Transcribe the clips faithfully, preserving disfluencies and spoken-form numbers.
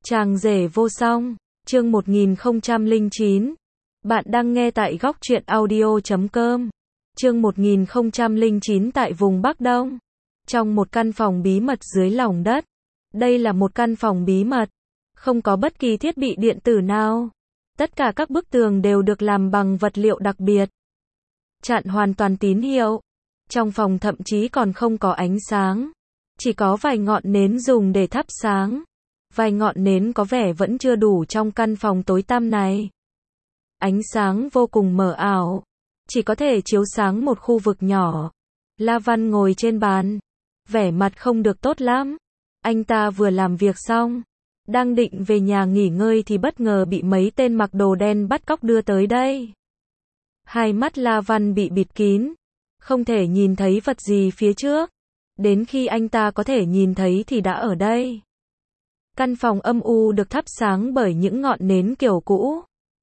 Chàng rể vô song, chương một nghìn không trăm lẻ chín. Bạn đang nghe tại góc truyện audio chấm com. Chương một nghìn không trăm lẻ chín tại vùng Bắc Đông. Trong một căn phòng bí mật dưới lòng đất. Đây là một căn phòng bí mật, không có bất kỳ thiết bị điện tử nào. Tất cả các bức tường đều được làm bằng vật liệu đặc biệt, chặn hoàn toàn tín hiệu. Trong phòng thậm chí còn không có ánh sáng, chỉ có vài ngọn nến dùng để thắp sáng. Vài ngọn nến có vẻ vẫn chưa đủ trong căn phòng tối tăm này. Ánh sáng vô cùng mờ ảo, chỉ có thể chiếu sáng một khu vực nhỏ. La Văn ngồi trên bàn, vẻ mặt không được tốt lắm. Anh ta vừa làm việc xong, đang định về nhà nghỉ ngơi thì bất ngờ bị mấy tên mặc đồ đen bắt cóc đưa tới đây. Hai mắt La Văn bị bịt kín, không thể nhìn thấy vật gì phía trước. Đến khi anh ta có thể nhìn thấy thì đã ở đây. Căn phòng âm u được thắp sáng bởi những ngọn nến kiểu cũ.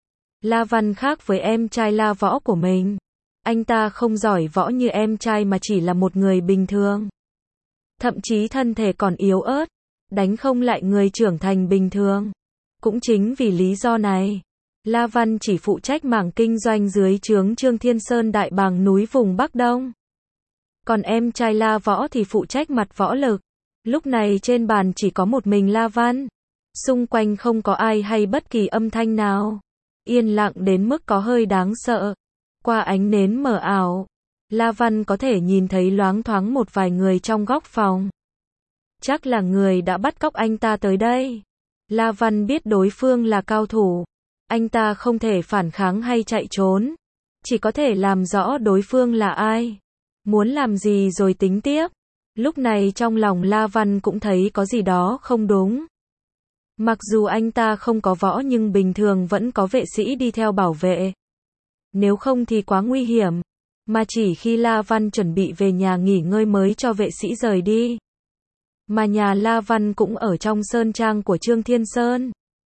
La Văn khác với em trai La Võ của mình. Anh ta không giỏi võ như em trai mà chỉ là một người bình thường. Thậm chí thân thể còn yếu ớt, đánh không lại người trưởng thành bình thường. Cũng chính vì lý do này, La Văn chỉ phụ trách mảng kinh doanh dưới trướng Trương Thiên Sơn Đại Bàng núi vùng Bắc Đông. Còn em trai La Võ thì phụ trách mặt võ lực. Lúc này trên bàn chỉ có một mình La Văn. Xung quanh không có ai hay bất kỳ âm thanh nào. Yên lặng đến mức có hơi đáng sợ. Qua ánh nến mờ ảo, La Văn có thể nhìn thấy loáng thoáng một vài người trong góc phòng. Chắc là người đã bắt cóc anh ta tới đây. La Văn biết đối phương là cao thủ. Anh ta không thể phản kháng hay chạy trốn. Chỉ có thể làm rõ đối phương là ai. Muốn làm gì rồi tính tiếp. Lúc này trong lòng La Văn cũng thấy có gì đó không đúng. Mặc dù anh ta không có võ nhưng bình thường vẫn có vệ sĩ đi theo bảo vệ. Nếu không thì quá nguy hiểm. Mà chỉ khi La Văn chuẩn bị về nhà nghỉ ngơi mới cho vệ sĩ rời đi. Mà nhà La Văn cũng ở trong sơn trang của Trương Thiên Sơn.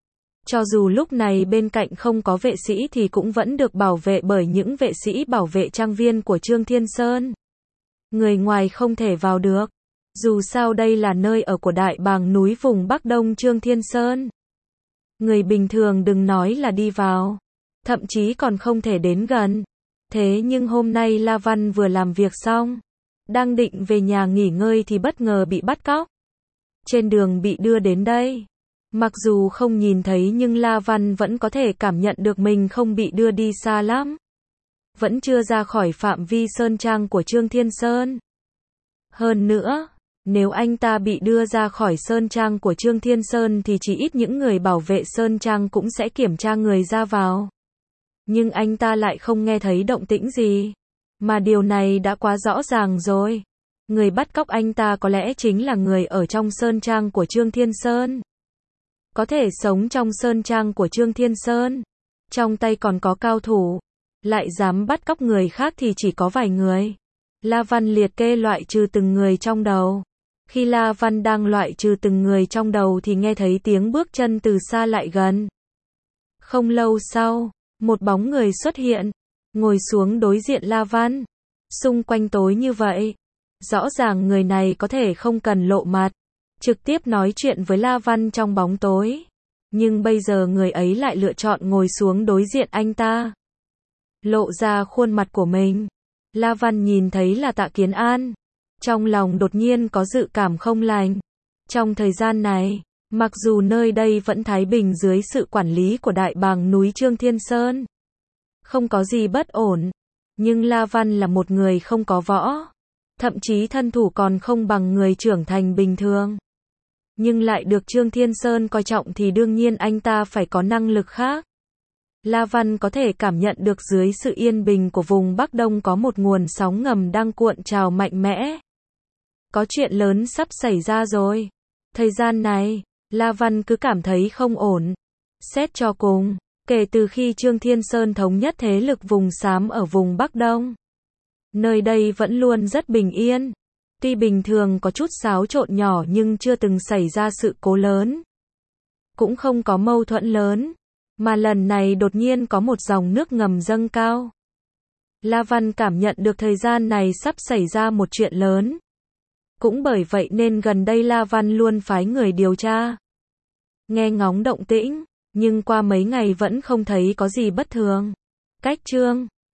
Cho dù lúc này bên cạnh không có vệ sĩ thì cũng vẫn được bảo vệ bởi những vệ sĩ bảo vệ trang viên của Trương Thiên Sơn. Người ngoài không thể vào được. Dù sao đây là nơi ở của Đại Bàng núi vùng Bắc Đông Trương Thiên Sơn. Người bình thường đừng nói là đi vào, thậm chí còn không thể đến gần. Thế nhưng hôm nay La Văn vừa làm việc xong, đang định về nhà nghỉ ngơi thì bất ngờ bị bắt cóc. Trên đường bị đưa đến đây, mặc dù không nhìn thấy nhưng La Văn vẫn có thể cảm nhận được mình không bị đưa đi xa lắm. Vẫn chưa ra khỏi phạm vi sơn trang của Trương Thiên Sơn. Hơn nữa, nếu anh ta bị đưa ra khỏi sơn trang của Trương Thiên Sơn thì chỉ ít những người bảo vệ sơn trang cũng sẽ kiểm tra người ra vào. Nhưng anh ta lại không nghe thấy động tĩnh gì. Mà điều này đã quá rõ ràng rồi. Người bắt cóc anh ta có lẽ chính là người ở trong sơn trang của Trương Thiên Sơn. Có thể sống trong sơn trang của Trương Thiên Sơn. Trong tay còn có cao thủ. Lại dám bắt cóc người khác thì chỉ có vài người. La Văn liệt kê loại trừ từng người trong đầu. Khi La Văn đang loại trừ từng người trong đầu thì nghe thấy tiếng bước chân từ xa lại gần. Không lâu sau, một bóng người xuất hiện, ngồi xuống đối diện La Văn. Xung quanh tối như vậy, rõ ràng người này có thể không cần lộ mặt, trực tiếp nói chuyện với La Văn trong bóng tối. Nhưng bây giờ người ấy lại lựa chọn ngồi xuống đối diện anh ta, lộ ra khuôn mặt của mình. La Văn nhìn thấy là Tạ Kiến An. Trong lòng đột nhiên có dự cảm không lành. Trong thời gian này, mặc dù nơi đây vẫn thái bình dưới sự quản lý của Đại Bàng núi Trương Thiên Sơn, không có gì bất ổn, nhưng La Văn là một người không có võ, thậm chí thân thủ còn không bằng người trưởng thành bình thường. Nhưng lại được Trương Thiên Sơn coi trọng thì đương nhiên anh ta phải có năng lực khác. La Văn có thể cảm nhận được dưới sự yên bình của vùng Bắc Đông có một nguồn sóng ngầm đang cuộn trào mạnh mẽ. Có chuyện lớn sắp xảy ra rồi. Thời gian này, La Văn cứ cảm thấy không ổn. Xét cho cùng, kể từ khi Trương Thiên Sơn thống nhất thế lực vùng xám ở vùng Bắc Đông, nơi đây vẫn luôn rất bình yên. Tuy bình thường có chút xáo trộn nhỏ nhưng chưa từng xảy ra sự cố lớn. Cũng không có mâu thuẫn lớn. Mà lần này đột nhiên có một dòng nước ngầm dâng cao. La Văn cảm nhận được thời gian này sắp xảy ra một chuyện lớn. Cũng bởi vậy nên gần đây La Văn luôn phái người điều tra. nghe ngóng động tĩnh, nhưng qua mấy ngày vẫn không thấy có gì bất thường. Cách Trương